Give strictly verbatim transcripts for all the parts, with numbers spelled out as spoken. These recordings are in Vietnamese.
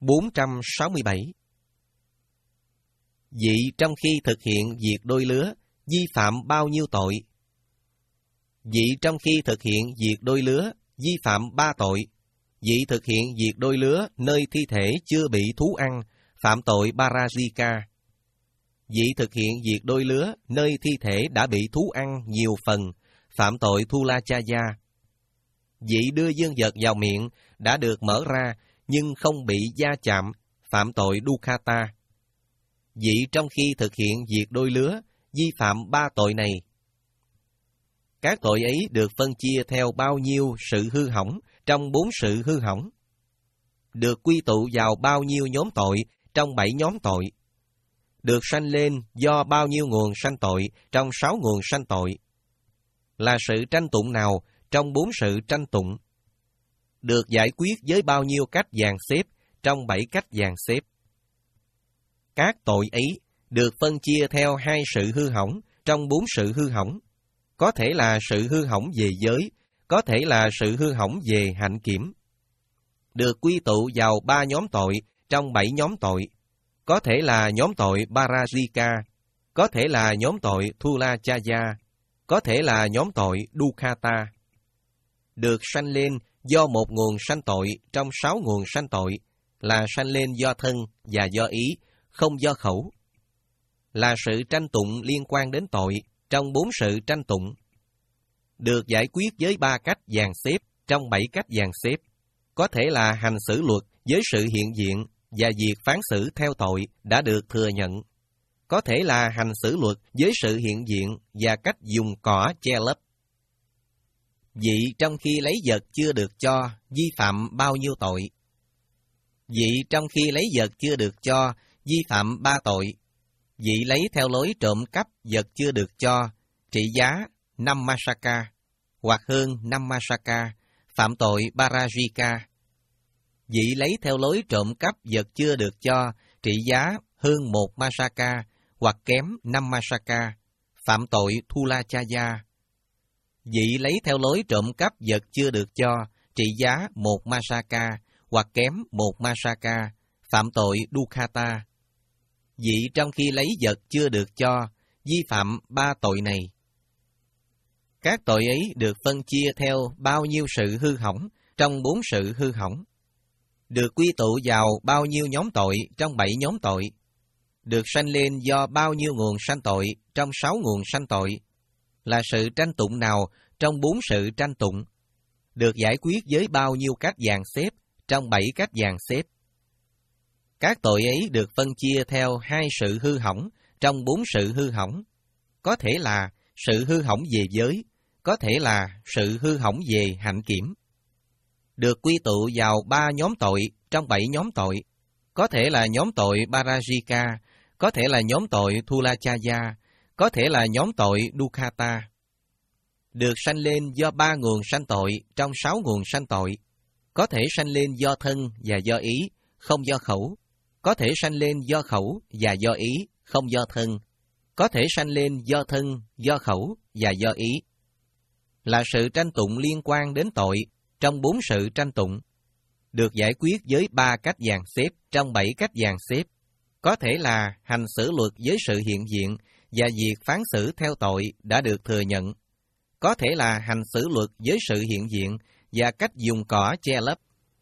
bốn trăm sáu mươi bảy. Vị trong khi thực hiện việc đôi lứa, vi phạm bao nhiêu tội? Vị trong khi thực hiện việc đôi lứa, vi phạm ba tội. Vị thực hiện việc đôi lứa nơi thi thể chưa bị thú ăn, phạm tội Parajika. Vị thực hiện việc đôi lứa nơi thi thể đã bị thú ăn nhiều phần, phạm tội Thulachaya. Vị đưa dương vật vào miệng đã được mở ra nhưng không bị va chạm, phạm tội Dukkata. Vị trong khi thực hiện việc đôi lứa, vi phạm ba tội này. Các tội ấy được phân chia theo bao nhiêu sự hư hỏng trong bốn sự hư hỏng? Được quy tụ vào bao nhiêu nhóm tội trong bảy nhóm tội? Được sanh lên do bao nhiêu nguồn sanh tội trong sáu nguồn sanh tội? Là sự tranh tụng nào trong bốn sự tranh tụng? Được giải quyết với bao nhiêu cách dàn xếp trong bảy cách dàn xếp? Các tội ấy được phân chia theo hai sự hư hỏng trong bốn sự hư hỏng. Có thể là sự hư hỏng về giới, có thể là sự hư hỏng về hạnh kiểm. Được quy tụ vào ba nhóm tội trong bảy nhóm tội. Có thể là nhóm tội Parajika, có thể là nhóm tội Thulachaya, có thể là nhóm tội Dukkata. Được sanh lên do một nguồn sanh tội trong sáu nguồn sanh tội, là sanh lên do thân và do ý, không do khẩu. Là sự tranh tụng liên quan đến tội trong bốn sự tranh tụng. Được giải quyết với ba cách dàn xếp trong bảy cách dàn xếp. Có thể là hành xử luật với sự hiện diện và việc phán xử theo tội đã được thừa nhận. Có thể là hành xử luật với sự hiện diện và cách dùng cỏ che lấp. Vị trong khi lấy vật chưa được cho, vi phạm bao nhiêu tội? Vị trong khi lấy vật chưa được cho, vi phạm ba tội. Vị lấy theo lối trộm cắp vật chưa được cho, trị giá năm masaka, hoặc hơn năm masaka, phạm tội Parajika. Vị lấy theo lối trộm cắp vật chưa được cho, trị giá hơn một masaka, hoặc kém năm masaka, phạm tội Thulachaya. Vị lấy theo lối trộm cắp vật chưa được cho, trị giá một masaka, hoặc kém một masaka, phạm tội Dukkata. Vị trong khi lấy vật chưa được cho, vi phạm ba tội này. Các tội ấy được phân chia theo bao nhiêu sự hư hỏng trong bốn sự hư hỏng? Được quy tụ vào bao nhiêu nhóm tội trong bảy nhóm tội? Được sanh lên do bao nhiêu nguồn sanh tội trong sáu nguồn sanh tội? Là sự tranh tụng nào trong bốn sự tranh tụng? Được giải quyết với bao nhiêu cách dàn xếp trong bảy cách dàn xếp? Các tội ấy được phân chia theo hai sự hư hỏng trong bốn sự hư hỏng. Có thể là sự hư hỏng về giới, có thể là sự hư hỏng về hạnh kiểm. Được quy tụ vào ba nhóm tội trong bảy nhóm tội. Có thể là nhóm tội Parajika, có thể là nhóm tội Thulachaya, có thể là nhóm tội Dukkata. Được sanh lên do ba nguồn sanh tội trong sáu nguồn sanh tội. Có thể sanh lên do thân và do ý, không do khẩu. Có thể sanh lên do khẩu và do ý, không do thân. Có thể sanh lên do thân, do khẩu và do ý. Là sự tranh tụng liên quan đến tội trong bốn sự tranh tụng. Được giải quyết với ba cách dàn xếp trong bảy cách dàn xếp. Có thể là hành xử luật với sự hiện diện và việc phán xử theo tội đã được thừa nhận. Có thể là hành xử luật với sự hiện diện và cách dùng cỏ che lấp.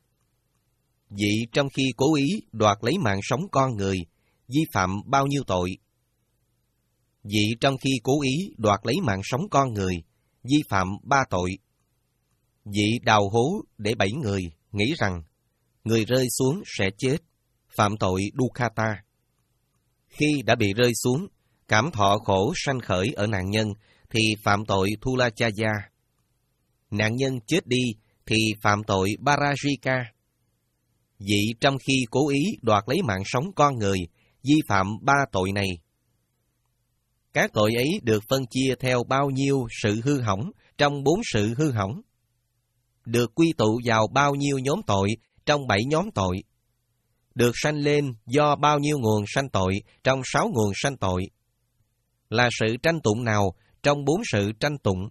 Vị trong khi cố ý đoạt lấy mạng sống con người, vi phạm bao nhiêu tội? Vị trong khi cố ý đoạt lấy mạng sống con người, vi phạm ba tội. Vị đào hố để bảy người, nghĩ rằng người rơi xuống sẽ chết, phạm tội Dukkata. Khi đã bị rơi xuống, cảm thọ khổ sanh khởi ở nạn nhân, thì phạm tội Thulachaya. Nạn nhân chết đi, thì phạm tội Parajika. Vị trong khi cố ý đoạt lấy mạng sống con người, vi phạm ba tội này. Các tội ấy được phân chia theo bao nhiêu sự hư hỏng trong bốn sự hư hỏng? Được quy tụ vào bao nhiêu nhóm tội trong bảy nhóm tội? Được sanh lên do bao nhiêu nguồn sanh tội trong sáu nguồn sanh tội? Là sự tranh tụng nào trong bốn sự tranh tụng?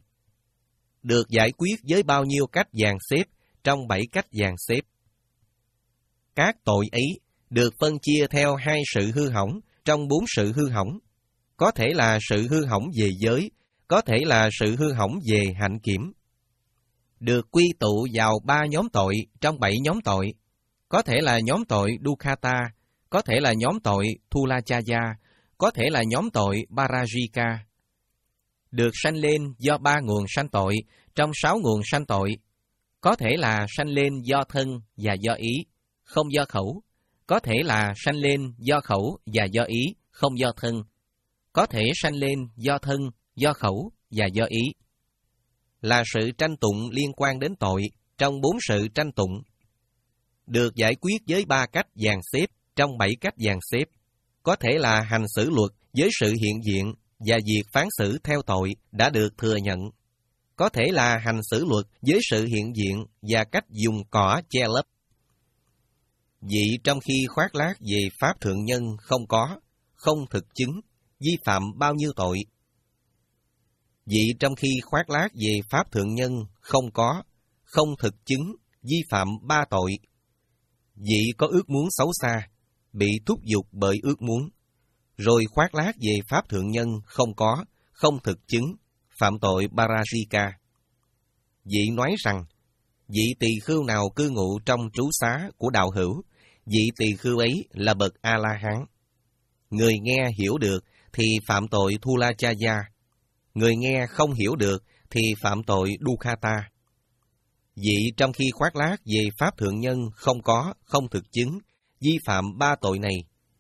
Được giải quyết với bao nhiêu cách dàn xếp trong bảy cách dàn xếp? Các tội ấy được phân chia theo hai sự hư hỏng trong bốn sự hư hỏng. Có thể là sự hư hỏng về giới, có thể là sự hư hỏng về hạnh kiểm. Được quy tụ vào ba nhóm tội trong bảy nhóm tội. Có thể là nhóm tội Dukkata, có thể là nhóm tội Thulachaya, có thể là nhóm tội Parajika. Được sanh lên do ba nguồn sanh tội trong sáu nguồn sanh tội. Có thể là sanh lên do thân và do ý, không do khẩu. Có thể là sanh lên do khẩu và do ý, không do thân. Có thể sanh lên do thân, do khẩu và do ý. Là sự tranh tụng liên quan đến tội trong bốn sự tranh tụng. Được giải quyết với ba cách dàn xếp trong bảy cách dàn xếp. Có thể là hành xử luật với sự hiện diện và việc phán xử theo tội đã được thừa nhận. Có thể là hành xử luật với sự hiện diện và cách dùng cỏ che lấp. Vị trong khi khoác lác về pháp thượng nhân không có, không thực chứng, vi phạm bao nhiêu tội? Vị trong khi khoác lác về pháp thượng nhân không có, không thực chứng, vi phạm ba tội. Vị có ước muốn xấu xa, bị thúc giục bởi ước muốn, rồi khoác lác về pháp thượng nhân không có, không thực chứng, phạm tội Parajika. Vị nói rằng, vị tỳ khưu nào cư ngụ trong trú xá của đạo hữu, vị tỳ khưu ấy là bậc A-la-hán. Người nghe hiểu được thì phạm tội Thulachaya, người nghe không hiểu được thì phạm tội Dukkata. Vị trong khi khoác lác về pháp thượng nhân không có, không thực chứng, vi phạm ba tội này.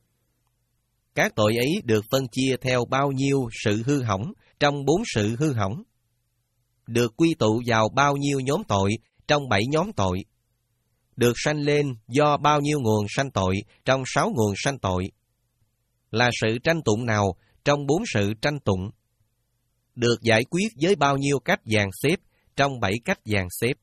Các tội ấy được phân chia theo bao nhiêu sự hư hỏng trong bốn sự hư hỏng. Được quy tụ vào bao nhiêu nhóm tội trong bảy nhóm tội. Được sanh lên do bao nhiêu nguồn sanh tội trong sáu nguồn sanh tội. Là sự tranh tụng nào trong bốn sự tranh tụng. Được giải quyết với bao nhiêu cách dàn xếp trong bảy cách dàn xếp.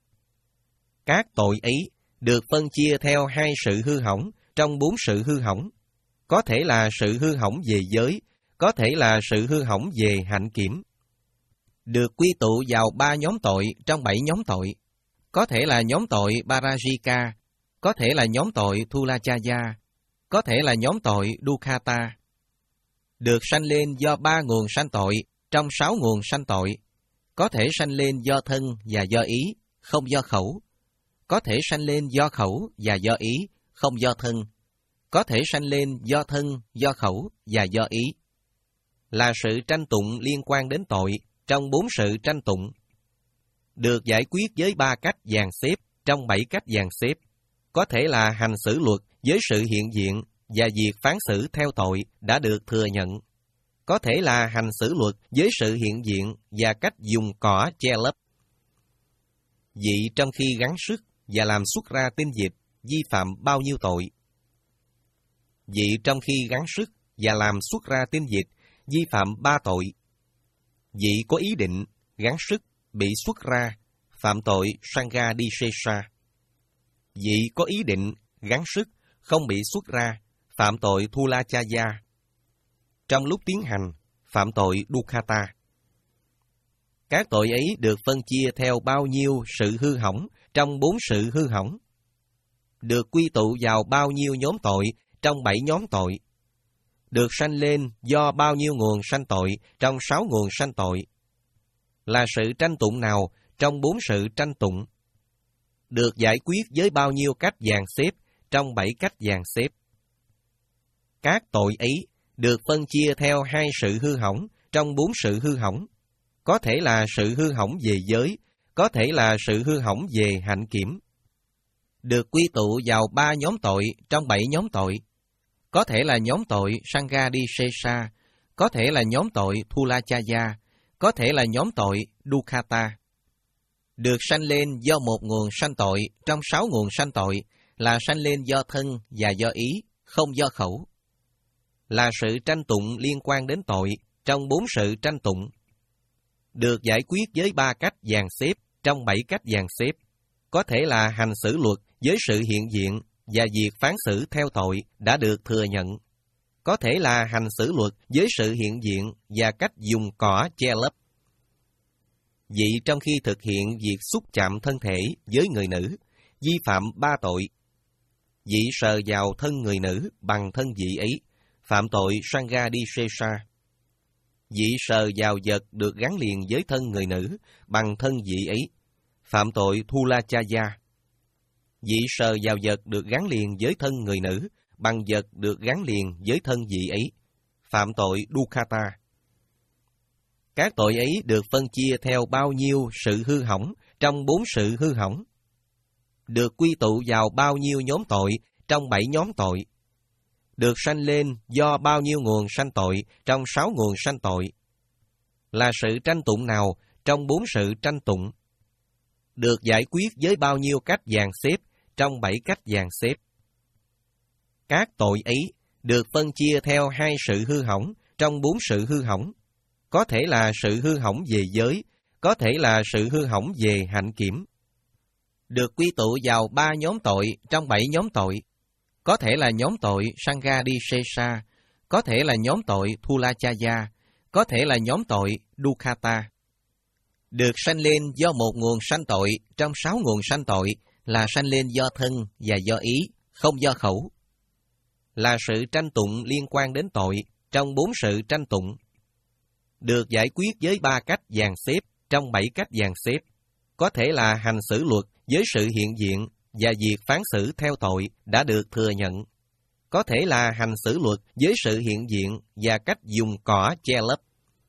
Các tội ấy được phân chia theo hai sự hư hỏng trong bốn sự hư hỏng. Có thể là sự hư hỏng về giới, có thể là sự hư hỏng về hạnh kiểm. Được quy tụ vào ba nhóm tội trong bảy nhóm tội. Có thể là nhóm tội Parajika, có thể là nhóm tội Thulachaya, có thể là nhóm tội Dukkata. Được sanh lên do ba nguồn sanh tội trong sáu nguồn sanh tội. Có thể sanh lên do thân và do ý, không do khẩu. Có thể sanh lên do khẩu và do ý, không do thân. Có thể sanh lên do thân, do khẩu và do ý. Là sự tranh tụng liên quan đến tội trong bốn sự tranh tụng. Được giải quyết với ba cách dàn xếp trong bảy cách dàn xếp. Có thể là hành xử luật với sự hiện diện và việc phán xử theo tội đã được thừa nhận. Có thể là hành xử luật với sự hiện diện và cách dùng cỏ che lấp. Vị trong khi gắng sức và làm xuất ra tinh dịch vi phạm bao nhiêu tội? Vị trong khi gắng sức và làm xuất ra tinh dịch vi phạm ba tội. Vị có ý định gắng sức bị xuất ra phạm tội Sanghadisesa. Vị có ý định gắng sức không bị xuất ra phạm tội Thulachaya. Trong lúc tiến hành phạm tội Dukkata. Các tội ấy được phân chia theo bao nhiêu sự hư hỏng trong bốn sự hư hỏng. Được quy tụ vào bao nhiêu nhóm tội trong bảy nhóm tội. Được sanh lên do bao nhiêu nguồn sanh tội trong sáu nguồn sanh tội. Là sự tranh tụng nào trong bốn sự tranh tụng. Được giải quyết với bao nhiêu cách dàn xếp trong bảy cách dàn xếp. Các tội ấy được phân chia theo hai sự hư hỏng trong bốn sự hư hỏng. Có thể là sự hư hỏng về giới, có thể là sự hư hỏng về hạnh kiểm. Được quy tụ vào ba nhóm tội trong bảy nhóm tội. Có thể là nhóm tội Sanghadisesa, có thể là nhóm tội Thulachaya, có thể là nhóm tội Dukkata. Được sanh lên do một nguồn sanh tội trong sáu nguồn sanh tội, là sanh lên do thân và do ý, không do khẩu. Là sự tranh tụng liên quan đến tội trong bốn sự tranh tụng. Được giải quyết với ba cách dàn xếp trong bảy cách dàn xếp. Có thể là hành xử luật với sự hiện diện và việc phán xử theo tội đã được thừa nhận. Có thể là hành xử luật với sự hiện diện và cách dùng cỏ che lấp. Vị trong khi thực hiện việc xúc chạm thân thể với người nữ, vi phạm ba tội. dị sờ vào thân người nữ bằng thân dị ấy, phạm tội Sanghadisesa. Dị sờ vào vật được gắn liền với thân người nữ bằng thân dị ấy, phạm tội Thulachaya. Dị sờ vào vật được gắn liền với thân người nữ bằng vật được gắn liền với thân dị ấy, phạm tội Dukkata. Các tội ấy được phân chia theo bao nhiêu sự hư hỏng trong bốn sự hư hỏng, được quy tụ vào bao nhiêu nhóm tội trong bảy nhóm tội, được sanh lên do bao nhiêu nguồn sanh tội trong sáu nguồn sanh tội, là sự tranh tụng nào trong bốn sự tranh tụng, được giải quyết với bao nhiêu cách dàn xếp trong bảy cách dàn xếp. Các tội ấy được phân chia theo hai sự hư hỏng trong bốn sự hư hỏng, có thể là sự hư hỏng về giới, có thể là sự hư hỏng về hạnh kiểm. Được quy tụ vào ba nhóm tội trong bảy nhóm tội, có thể là nhóm tội Sanghadisesa, có thể là nhóm tội Thulachaya, có thể là nhóm tội Dukkata. Được sanh lên do một nguồn sanh tội trong sáu nguồn sanh tội, là sanh lên do thân và do ý, không do khẩu. Là sự tranh tụng liên quan đến tội trong bốn sự tranh tụng. Được giải quyết với ba cách dàn xếp trong bảy cách dàn xếp, có thể là hành xử luật với sự hiện diện và việc phán xử theo tội đã được thừa nhận, có thể là hành xử luật với sự hiện diện và cách dùng cỏ che lấp.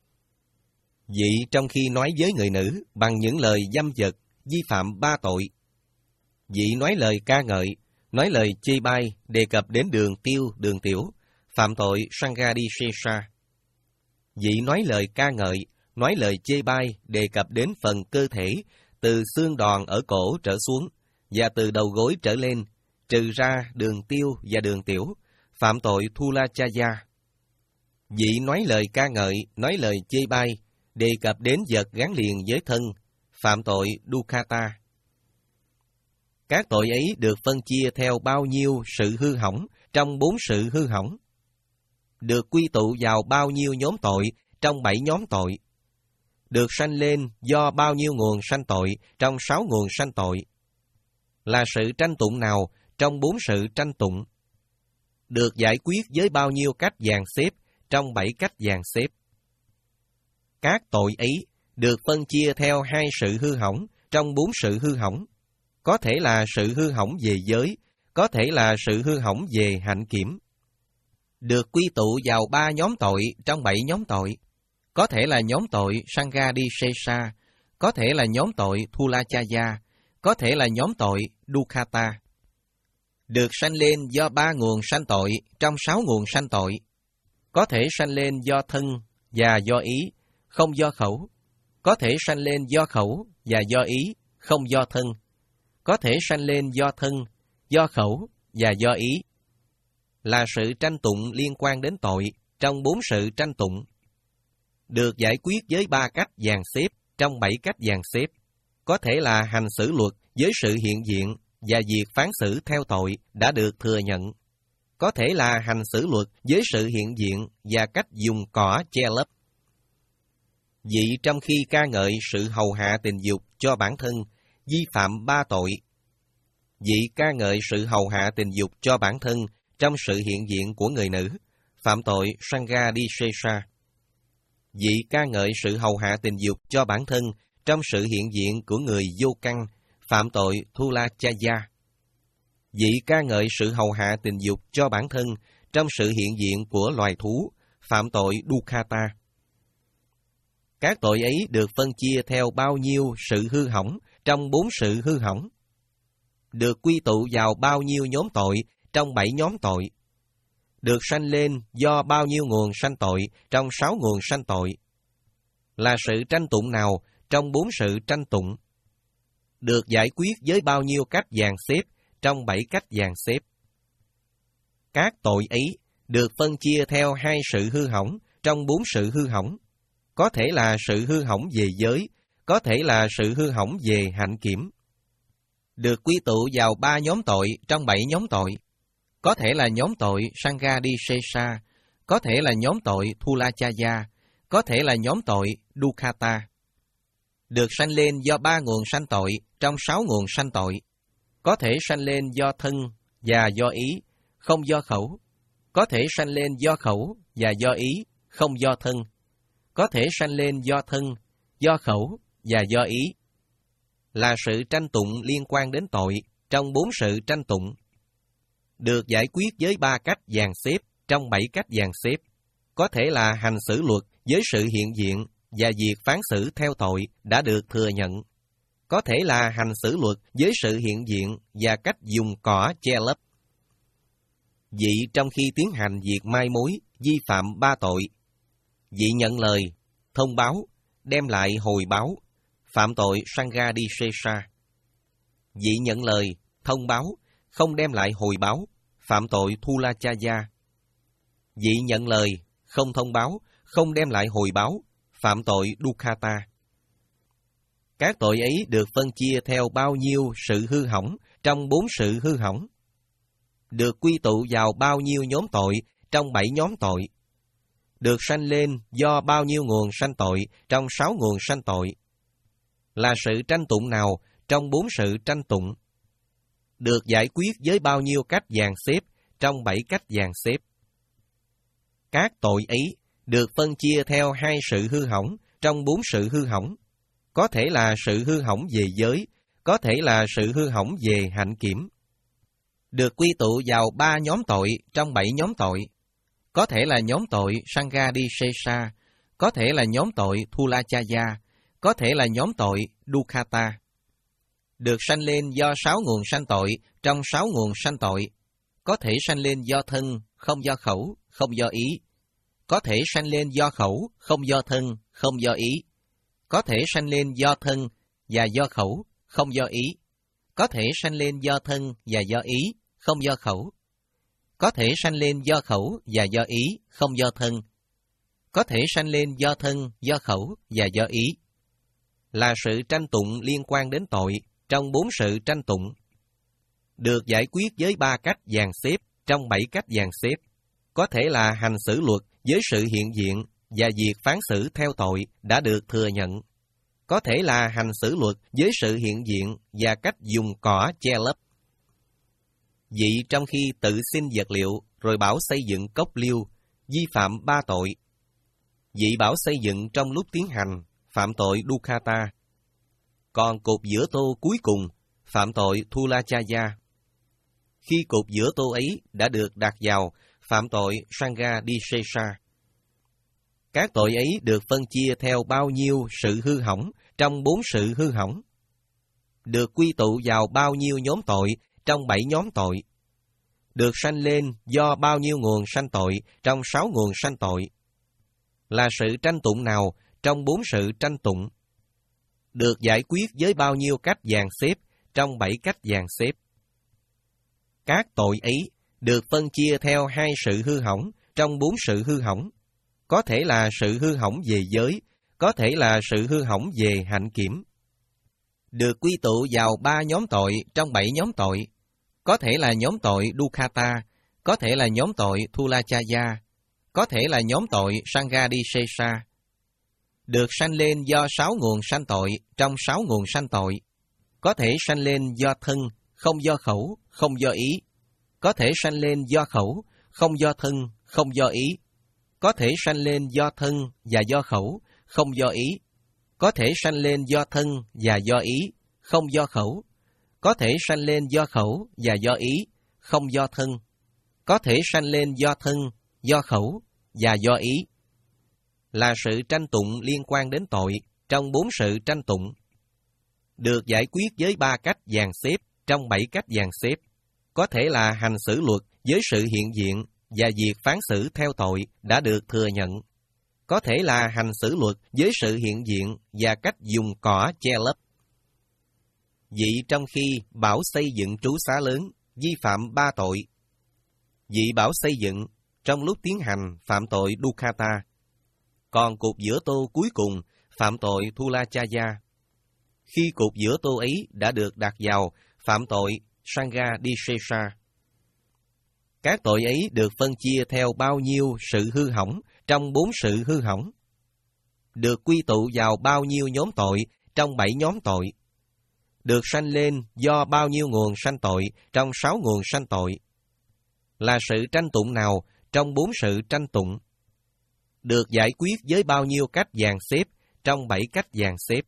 Vị trong khi nói với người nữ bằng những lời dâm dật, vi phạm ba tội. Vị nói lời ca ngợi, nói lời chê bai, đề cập đến đường tiêu, đường tiểu, phạm tội Sanghadisesa. Vị nói lời ca ngợi, nói lời chê bai, đề cập đến phần cơ thể, từ xương đòn ở cổ trở xuống, và từ đầu gối trở lên, trừ ra đường tiêu và đường tiểu, phạm tội Thulachaya. Vị nói lời ca ngợi, nói lời chê bai, đề cập đến vật gắn liền với thân, phạm tội Dukkata. Các tội ấy được phân chia theo bao nhiêu sự hư hỏng trong bốn sự hư hỏng, được quy tụ vào bao nhiêu nhóm tội trong bảy nhóm tội, được sanh lên do bao nhiêu nguồn sanh tội trong sáu nguồn sanh tội, là sự tranh tụng nào trong bốn sự tranh tụng, được giải quyết với bao nhiêu cách dàn xếp trong bảy cách dàn xếp. Các tội ấy được phân chia theo hai sự hư hỏng trong bốn sự hư hỏng, có thể là sự hư hỏng về giới, có thể là sự hư hỏng về hạnh kiểm. Được quy tụ vào ba nhóm tội trong bảy nhóm tội, có thể là nhóm tội Sanghadisesa, có thể là nhóm tội Thulachaya, có thể là nhóm tội Dukkata. Được sanh lên do ba nguồn sanh tội trong sáu nguồn sanh tội, có thể sanh lên do thân và do ý, không do khẩu, có thể sanh lên do khẩu và do ý, không do thân, có thể sanh lên do thân, do khẩu và do ý. Là sự tranh tụng liên quan đến tội trong bốn sự tranh tụng, được giải quyết với ba cách dàn xếp trong bảy cách dàn xếp, có thể là hành xử luật với sự hiện diện và việc phán xử theo tội đã được thừa nhận, có thể là hành xử luật với sự hiện diện và cách dùng cỏ che lấp. Vị trong khi ca ngợi sự hầu hạ tình dục cho bản thân, vi phạm ba tội. Vị ca ngợi sự hầu hạ tình dục cho bản thân trong sự hiện diện của người nữ, phạm tội Sanghadisesa. Vị ca ngợi sự hầu hạ tình dục cho bản thân trong sự hiện diện của người vô căn, phạm tội Thulachaya. Vị ca ngợi sự hầu hạ tình dục cho bản thân trong sự hiện diện của loài thú, phạm tội Dukkata. Các tội ấy được phân chia theo bao nhiêu sự hư hỏng trong bốn sự hư hỏng, được quy tụ vào bao nhiêu nhóm tội trong bảy nhóm tội, được sanh lên do bao nhiêu nguồn sanh tội trong sáu nguồn sanh tội, là sự tranh tụng nào trong bốn sự tranh tụng, được giải quyết với bao nhiêu cách dàn xếp trong bảy cách dàn xếp. Các tội ấy được phân chia theo hai sự hư hỏng trong bốn sự hư hỏng, có thể là sự hư hỏng về giới, có thể là sự hư hỏng về hạnh kiểm. Được quy tụ vào ba nhóm tội trong bảy nhóm tội, có thể là nhóm tội Sanghadisesa, có thể là nhóm tội Thulachaya, có thể là nhóm tội Dukkata. Được sanh lên do ba nguồn sanh tội trong sáu nguồn sanh tội, có thể sanh lên do thân và do ý, không do khẩu. Có thể sanh lên do khẩu và do ý, không do thân. Có thể sanh lên do thân, do khẩu và do ý. Là sự tranh tụng liên quan đến tội trong bốn sự tranh tụng. Được giải quyết với ba cách dàn xếp trong bảy cách dàn xếp. Có thể là hành xử luật với sự hiện diện và việc phán xử theo tội đã được thừa nhận. Có thể là hành xử luật với sự hiện diện và cách dùng cỏ che lấp. Vị trong khi tiến hành việc mai mối, vi phạm ba tội. Vị nhận lời, thông báo, đem lại hồi báo, phạm tội Sanghadisesa. Vị nhận lời, thông báo, không đem lại hồi báo, phạm tội Thulachaya. Vị nhận lời, không thông báo, không đem lại hồi báo, phạm tội Dukkata. Các tội ấy được phân chia theo bao nhiêu sự hư hỏng trong bốn sự hư hỏng. Được quy tụ vào bao nhiêu nhóm tội trong bảy nhóm tội. Được sanh lên do bao nhiêu nguồn sanh tội trong sáu nguồn sanh tội. Là sự tranh tụng nào trong bốn sự tranh tụng. Được giải quyết với bao nhiêu cách dàn xếp trong bảy cách dàn xếp. Các tội ấy được phân chia theo hai sự hư hỏng trong bốn sự hư hỏng. Có thể là sự hư hỏng về giới, có thể là sự hư hỏng về hạnh kiểm. Được quy tụ vào ba nhóm tội trong bảy nhóm tội. Có thể là nhóm tội Sanghadisesa, có thể là nhóm tội Thulachaya, có thể là nhóm tội Dukkata. Được sanh lên do sáu nguồn sanh tội trong sáu nguồn sanh tội. Có thể sanh lên do thân, không do khẩu, không do ý. Có thể sanh lên do khẩu, không do thân, không do ý. Có thể sanh lên do thân và do khẩu, không do ý. Có thể sanh lên do thân và do ý, không do khẩu. Có thể sanh lên do khẩu và do ý, không do thân. Có thể sanh lên do thân, do khẩu và do ý. Là sự tranh tụng liên quan đến tội trong bốn sự tranh tụng. Được giải quyết với ba cách dàn xếp trong bảy cách dàn xếp. Có thể là hành xử luật với sự hiện diện và việc phán xử theo tội đã được thừa nhận. Có thể là hành xử luật với sự hiện diện và cách dùng cỏ che lấp. Vị trong khi tự xin vật liệu rồi bảo xây dựng cốc liêu, vi phạm ba tội. Vị bảo xây dựng trong lúc tiến hành, phạm tội Dukkata. Còn cột giữa tô cuối cùng, phạm tội Thulachaya. Khi cột giữa tô ấy đã được đặt vào, phạm tội Sanghadisesa. Các tội ấy được phân chia theo bao nhiêu sự hư hỏng trong bốn sự hư hỏng. Được quy tụ vào bao nhiêu nhóm tội trong bảy nhóm tội. Được sanh lên do bao nhiêu nguồn sanh tội trong sáu nguồn sanh tội. Là sự tranh tụng nào trong bốn sự tranh tụng. Được giải quyết với bao nhiêu cách dàn xếp trong bảy cách dàn xếp. Các tội ấy được phân chia theo hai sự hư hỏng trong bốn sự hư hỏng. Có thể là sự hư hỏng về giới, có thể là sự hư hỏng về hạnh kiểm. Được quy tụ vào ba nhóm tội trong bảy nhóm tội. Có thể là nhóm tội Dukkata, có thể là nhóm tội Thulachaya, có thể là nhóm tội Sanghadisesa. Được sanh lên do sáu nguồn sanh tội trong sáu nguồn sanh tội. Có thể sanh lên do thân, không do khẩu, không do ý. Có thể sanh lên do khẩu, không do thân, không do ý. Có thể sanh lên do thân và do khẩu, không do ý. Có thể sanh lên do thân và do ý, không do khẩu. Có thể sanh lên do khẩu và do ý, không do thân. Có thể sanh lên do thân, do khẩu và do ý. Là sự tranh tụng liên quan đến tội trong bốn sự tranh tụng. Được giải quyết với ba cách dàn xếp trong bảy cách dàn xếp. Có thể là hành xử luật với sự hiện diện và việc phán xử theo tội đã được thừa nhận. Có thể là hành xử luật với sự hiện diện và cách dùng cỏ che lấp. Vị trong khi bảo xây dựng trú xá lớn, vi phạm ba tội. Vị bảo xây dựng, trong lúc tiến hành phạm tội Dukkata. Còn cột giữa tô cuối cùng, phạm tội Thulachaya. Khi cột giữa tô ấy đã được đặt vào, phạm tội Sanghadisesa. Các tội ấy được phân chia theo bao nhiêu sự hư hỏng trong bốn sự hư hỏng. Được quy tụ vào bao nhiêu nhóm tội trong bảy nhóm tội. được sanh lên do bao nhiêu nguồn sanh tội trong sáu nguồn sanh tội, là sự tranh tụng nào trong bốn sự tranh tụng, được giải quyết với bao nhiêu cách dàn xếp trong bảy cách dàn xếp.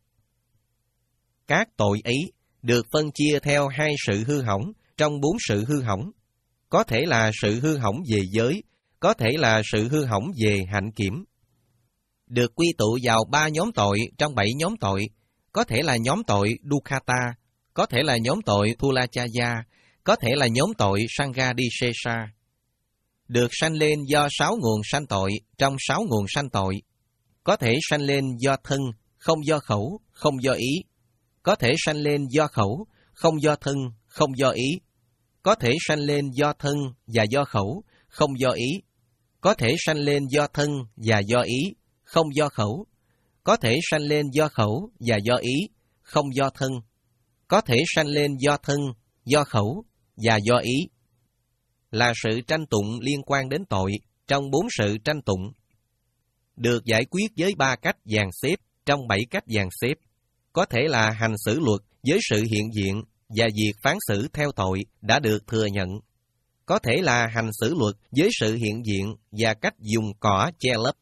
Các tội ấy được phân chia theo hai sự hư hỏng trong bốn sự hư hỏng, có thể là sự hư hỏng về giới, có thể là sự hư hỏng về hạnh kiểm. Được quy tụ vào ba nhóm tội trong bảy nhóm tội, có thể là nhóm tội Dukkata, có thể là nhóm tội Thulachaya, có thể là nhóm tội Sanghadisesa. Được sanh lên do sáu nguồn sanh tội trong sáu nguồn sanh tội, có thể sanh lên do thân, không do khẩu, không do ý, có thể sanh lên do khẩu, không do thân, không do ý, có thể sanh lên do thân và do khẩu, không do ý, có thể sanh lên do thân và do ý, không do khẩu, có thể sanh lên do khẩu và do ý, không do thân, có thể sanh lên do thân, do khẩu và do ý, là sự tranh tụng liên quan đến tội trong bốn sự tranh tụng, được giải quyết với ba cách dàn xếp trong bảy cách dàn xếp, có thể là hành xử luật với sự hiện diện và việc phán xử theo tội đã được thừa nhận, có thể là hành xử luật với sự hiện diện và cách dùng cỏ che lấp.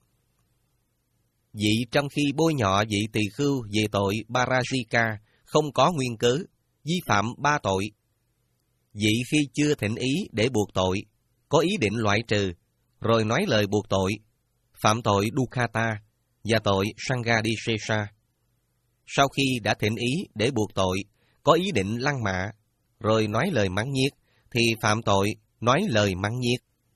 Vị trong khi bôi nhọ vị tỳ khưu về tội Parajika không có nguyên cớ, vi phạm ba tội. Vị khi chưa thỉnh ý để buộc tội, có ý định loại trừ, rồi nói lời buộc tội, phạm tội Dukkata và tội Sanghadisesa. Sau khi đã thỉnh ý để buộc tội, có ý định lăng mạ, rồi nói lời mắng nhiếc, thì phạm tội nói lời mắng nhiếc.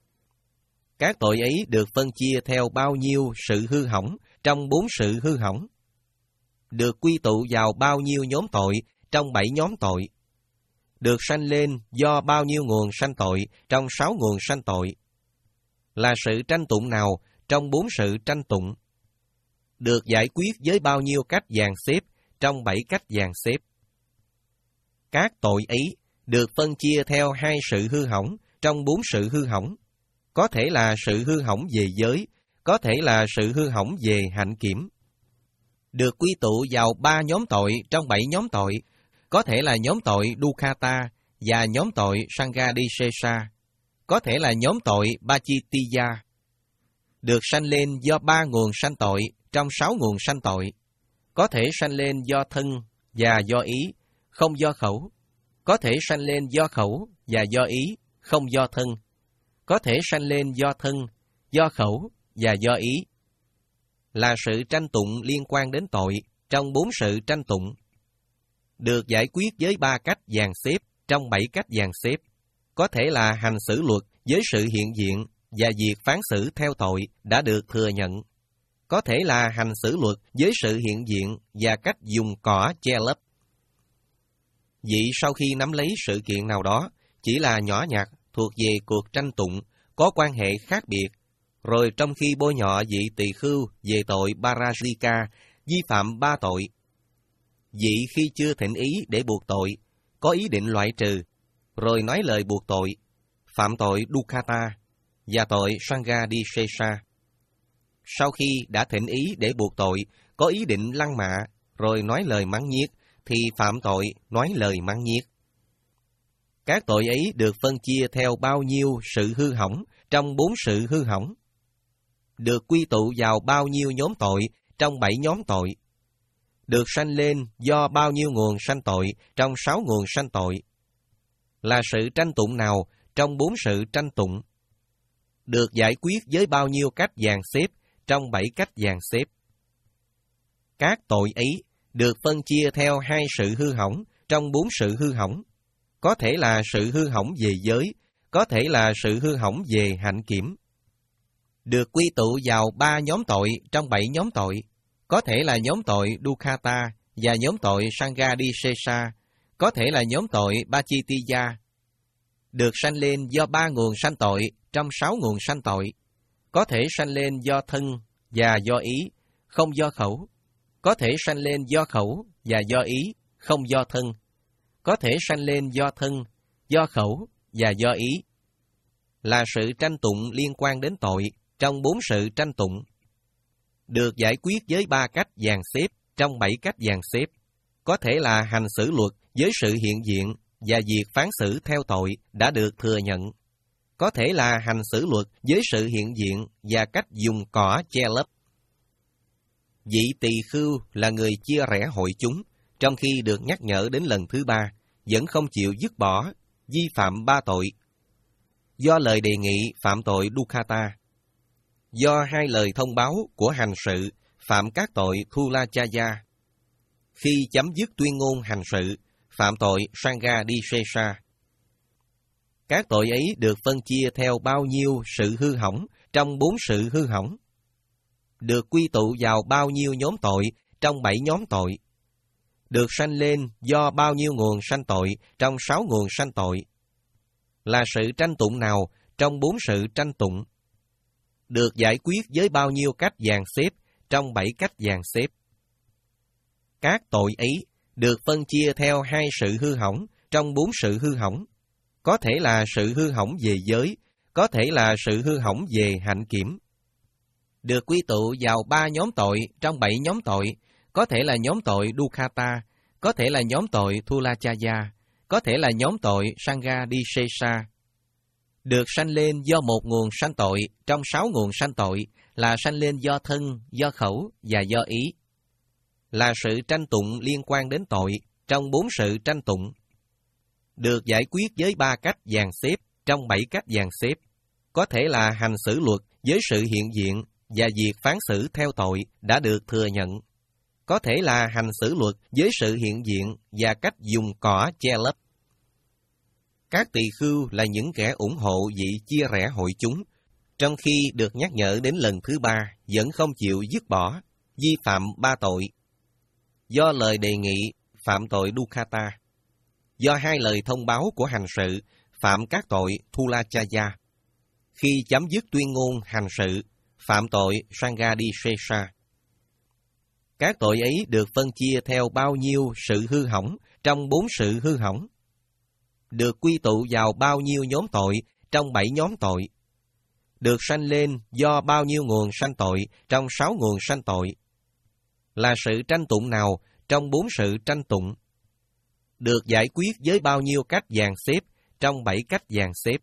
Các tội ấy được phân chia theo bao nhiêu sự hư hỏng trong bốn sự hư hỏng, được quy tụ vào bao nhiêu nhóm tội trong bảy nhóm tội, được sanh lên do bao nhiêu nguồn sanh tội trong sáu nguồn sanh tội, là sự tranh tụng nào trong bốn sự tranh tụng, được giải quyết với bao nhiêu cách dàn xếp trong bảy cách dàn xếp. Các tội ấy được phân chia theo hai sự hư hỏng trong bốn sự hư hỏng, có thể là sự hư hỏng về giới, có thể là sự hư hỏng về hạnh kiểm. Được quy tụ vào ba nhóm tội trong bảy nhóm tội, có thể là nhóm tội Dukkata và nhóm tội Sanghadisesa, có thể là nhóm tội Pachittiya. Được sanh lên do ba nguồn sanh tội trong sáu nguồn sanh tội, có thể sanh lên do thân và do ý, không do khẩu, có thể sanh lên do khẩu và do ý, không do thân, có thể sanh lên do thân, do khẩu và do ý, là sự tranh tụng liên quan đến tội trong bốn sự tranh tụng, được giải quyết với ba cách dàn xếp trong bảy cách dàn xếp, có thể là hành xử luật với sự hiện diện và việc phán xử theo tội đã được thừa nhận, có thể là hành xử luật với sự hiện diện và cách dùng cỏ che lấp. Vị sau khi nắm lấy sự kiện nào đó chỉ là nhỏ nhặt thuộc về cuộc tranh tụng có quan hệ khác biệt, rồi trong khi bôi nhọ vị tỳ khưu về tội Parajika vi phạm ba tội, vị khi chưa thỉnh ý để buộc tội, có ý định loại trừ, rồi nói lời buộc tội, phạm tội Dukkata và tội Sanghadisesa. Sau khi đã thỉnh ý để buộc tội, có ý định lăng mạ, rồi nói lời mắng nhiếc, thì phạm tội nói lời mắng nhiếc. Các tội ấy được phân chia theo bao nhiêu sự hư hỏng trong bốn sự hư hỏng, được quy tụ vào bao nhiêu nhóm tội trong bảy nhóm tội, được sanh lên do bao nhiêu nguồn sanh tội trong sáu nguồn sanh tội, là sự tranh tụng nào trong bốn sự tranh tụng, được giải quyết với bao nhiêu cách dàn xếp trong bảy cách dàn xếp. Các tội ấy được phân chia theo hai sự hư hỏng trong bốn sự hư hỏng, có thể là sự hư hỏng về giới, có thể là sự hư hỏng về hạnh kiểm. Được quy tụ vào ba nhóm tội trong bảy nhóm tội, có thể là nhóm tội Dukkata và nhóm tội Sanghadisesa, có thể là nhóm tội Pachittiya. Được sanh lên do ba nguồn sanh tội trong sáu nguồn sanh tội, có thể sanh lên do thân và do ý, không do khẩu, có thể sanh lên do khẩu và do ý, không do thân, có thể sanh lên do thân, do khẩu và do ý, là sự tranh tụng liên quan đến tội trong bốn sự tranh tụng, được giải quyết với ba cách dàn xếp trong bảy cách dàn xếp, có thể là hành xử luật với sự hiện diện và việc phán xử theo tội đã được thừa nhận. Có thể là hành xử luật với sự hiện diện và cách dùng cỏ che lấp. Vị tỳ khưu là người chia rẽ hội chúng, trong khi được nhắc nhở đến lần thứ ba, vẫn không chịu dứt bỏ, vi phạm ba tội. Do lời đề nghị phạm tội Dukkata, do hai lời thông báo của hành sự phạm các tội Thulachaya, khi chấm dứt tuyên ngôn hành sự phạm tội Sanghadisesa. Các tội ấy được phân chia theo bao nhiêu sự hư hỏng trong bốn sự hư hỏng, được quy tụ vào bao nhiêu nhóm tội trong bảy nhóm tội, được sanh lên do bao nhiêu nguồn sanh tội trong sáu nguồn sanh tội, là sự tranh tụng nào trong bốn sự tranh tụng, được giải quyết với bao nhiêu cách dàn xếp trong bảy cách dàn xếp. Các tội ấy được phân chia theo hai sự hư hỏng trong bốn sự hư hỏng, có thể là sự hư hỏng về giới, có thể là sự hư hỏng về hạnh kiểm. Được quy tụ vào ba nhóm tội trong bảy nhóm tội, có thể là nhóm tội Dukkata, có thể là nhóm tội Thulachaya, có thể là nhóm tội Sanghadisesa. Được sanh lên do một nguồn sanh tội trong sáu nguồn sanh tội, là sanh lên do thân, do khẩu và do ý. Là sự tranh tụng liên quan đến tội trong bốn sự tranh tụng. Được giải quyết với ba cách dàn xếp trong bảy cách dàn xếp, có thể là hành xử luật với sự hiện diện và việc phán xử theo tội đã được thừa nhận. Có thể là hành xử luật với sự hiện diện và cách dùng cỏ che lấp. Các tỳ khưu là những kẻ ủng hộ vị chia rẽ hội chúng, trong khi được nhắc nhở đến lần thứ ba vẫn không chịu dứt bỏ, vi phạm ba tội. Do lời đề nghị phạm tội Dukkata, do hai lời thông báo của hành sự phạm các tội Thulachaya, khi chấm dứt tuyên ngôn hành sự phạm tội Sanghadisesa. Các tội ấy được phân chia theo bao nhiêu sự hư hỏng trong bốn sự hư hỏng, được quy tụ vào bao nhiêu nhóm tội trong bảy nhóm tội, được sanh lên do bao nhiêu nguồn sanh tội trong sáu nguồn sanh tội, là sự tranh tụng nào trong bốn sự tranh tụng, được giải quyết với bao nhiêu cách dàn xếp trong bảy cách dàn xếp.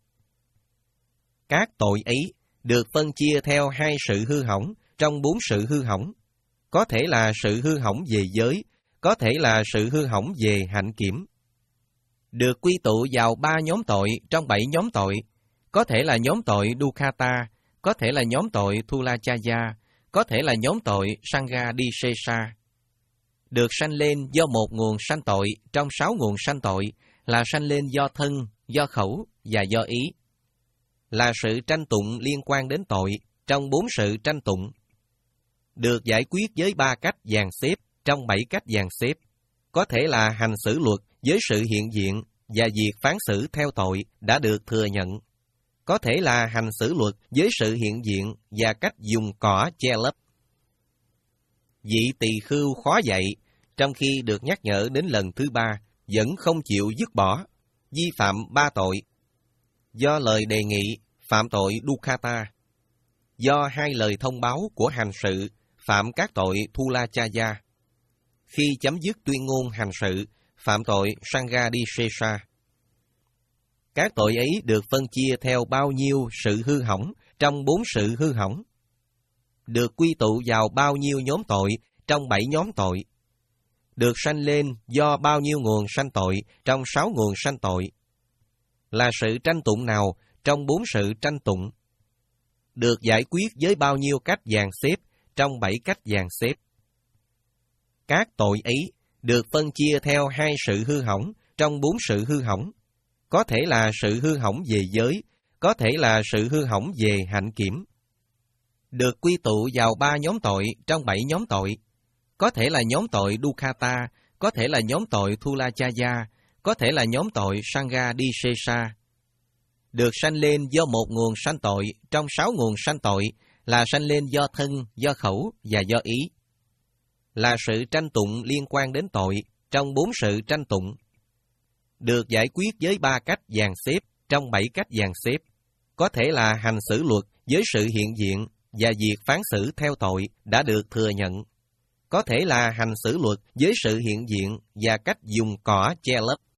Các tội ấy được phân chia theo hai sự hư hỏng trong bốn sự hư hỏng, có thể là sự hư hỏng về giới, có thể là sự hư hỏng về hạnh kiểm. Được quy tụ vào ba nhóm tội trong bảy nhóm tội, có thể là nhóm tội Dukkata, có thể là nhóm tội Thulachaya, có thể là nhóm tội Sanghadisesa. Được sanh lên do một nguồn sanh tội trong sáu nguồn sanh tội, là sanh lên do thân, do khẩu và do ý. Là sự tranh tụng liên quan đến tội trong bốn sự tranh tụng. Được giải quyết với ba cách dàn xếp trong bảy cách dàn xếp, có thể là hành xử luật với sự hiện diện và việc phán xử theo tội đã được thừa nhận. Có thể là hành xử luật với sự hiện diện và cách dùng cỏ che lấp. Vị tỳ khưu khó dạy, trong khi được nhắc nhở đến lần thứ ba, vẫn không chịu dứt bỏ, vi phạm ba tội. Do lời đề nghị phạm tội Dukkata, do hai lời thông báo của hành sự phạm các tội Thulachaya, khi chấm dứt tuyên ngôn hành sự phạm tội Sanghadisesa. Các tội ấy được phân chia theo bao nhiêu sự hư hỏng trong bốn sự hư hỏng, được quy tụ vào bao nhiêu nhóm tội trong bảy nhóm tội, được sanh lên do bao nhiêu nguồn sanh tội trong sáu nguồn sanh tội, là sự tranh tụng nào trong bốn sự tranh tụng, được giải quyết với bao nhiêu cách dàn xếp trong bảy cách dàn xếp. Các tội ấy được phân chia theo hai sự hư hỏng trong bốn sự hư hỏng, có thể là sự hư hỏng về giới, có thể là sự hư hỏng về hạnh kiểm. Được quy tụ vào ba nhóm tội trong bảy nhóm tội, có thể là nhóm tội Dukkata, có thể là nhóm tội Thulachaya, có thể là nhóm tội Sanghadisesa. Được sanh lên do một nguồn sanh tội trong sáu nguồn sanh tội, là sanh lên do thân, do khẩu và do ý. Là sự tranh tụng liên quan đến tội trong bốn sự tranh tụng. Được giải quyết với ba cách dàn xếp trong bảy cách dàn xếp, có thể là hành xử luật với sự hiện diện và việc phán xử theo tội đã được thừa nhận. có thể là hành xử luật với sự hiện diện và cách dùng cỏ che lấp.